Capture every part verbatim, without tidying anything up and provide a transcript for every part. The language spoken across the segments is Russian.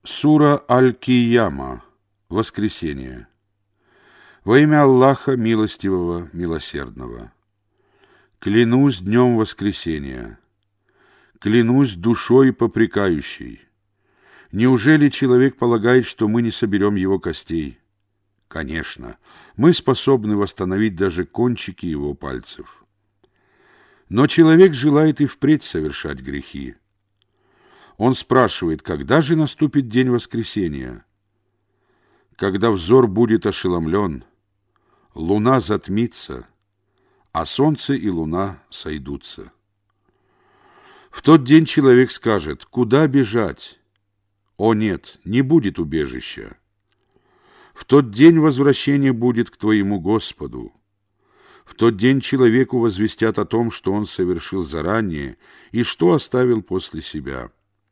Сура Аль-Кияма. Воскресение. Во имя Аллаха Милостивого, Милосердного. Клянусь днем воскресения. Клянусь душой попрекающей. Неужели человек полагает, что мы не соберем его костей? Конечно, мы способны восстановить даже кончики его пальцев. Но человек желает и впредь совершать грехи. Он спрашивает, когда же наступит день воскресения? Когда взор будет ошеломлен, луна затмится, а солнце и луна сойдутся. В тот день человек скажет, куда бежать? О нет, не будет убежища. В тот день возвращение будет к твоему Господу. В тот день человеку возвестят о том, что он совершил заранее и что оставил после себя.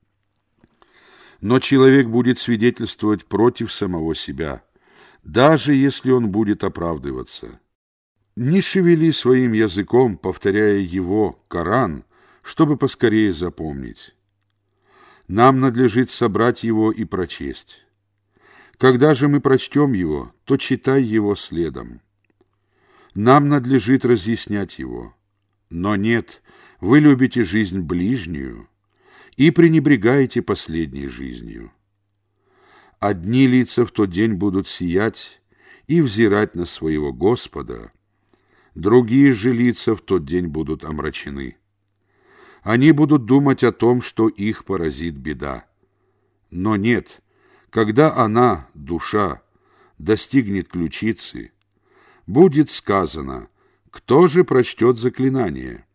Но человек будет свидетельствовать против самого себя, даже если он будет оправдываться. Не шевели своим языком, повторяя его, Коран, чтобы поскорее запомнить. Нам надлежит собрать его и прочесть. Когда же мы прочтем его, то читай его следом. Нам надлежит разъяснять его. Но нет, вы любите жизнь ближнюю и пренебрегаете последней жизнью. Одни лица в тот день будут сиять и взирать на своего Господа, другие же лица в тот день будут омрачены. Они будут думать о том, что их поразит беда. Но нет, когда она, душа, достигнет ключицы, будет сказано, кто же прочтет заклинание?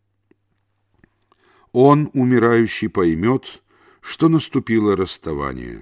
Он, умирающий, поймет, что наступило расставание.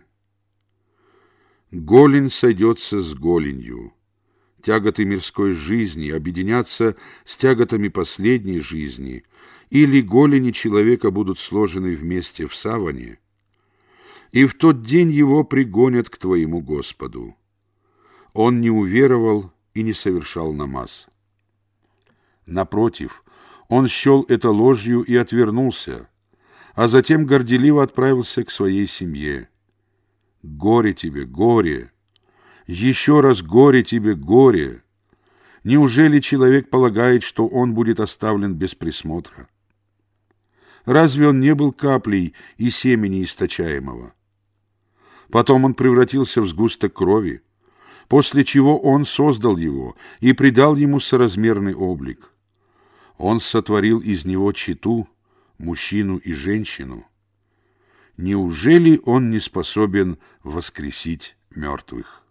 Голень сойдется с голенью. Тяготы мирской жизни объединятся с тяготами последней жизни, или голени человека будут сложены вместе в саване, и в тот день его пригонят к твоему Господу. Он не уверовал и не совершал намаз. Напротив, он счел это ложью и отвернулся, а затем горделиво отправился к своей семье. Горе тебе, горе! Еще раз горе тебе, горе! Неужели человек полагает, что он будет оставлен без присмотра? Разве он не был каплей и семени источаемого? Потом он превратился в сгусток крови, после чего он создал его и придал ему соразмерный облик. Он сотворил из него чету, мужчину и женщину. Неужели он не способен воскресить мертвых?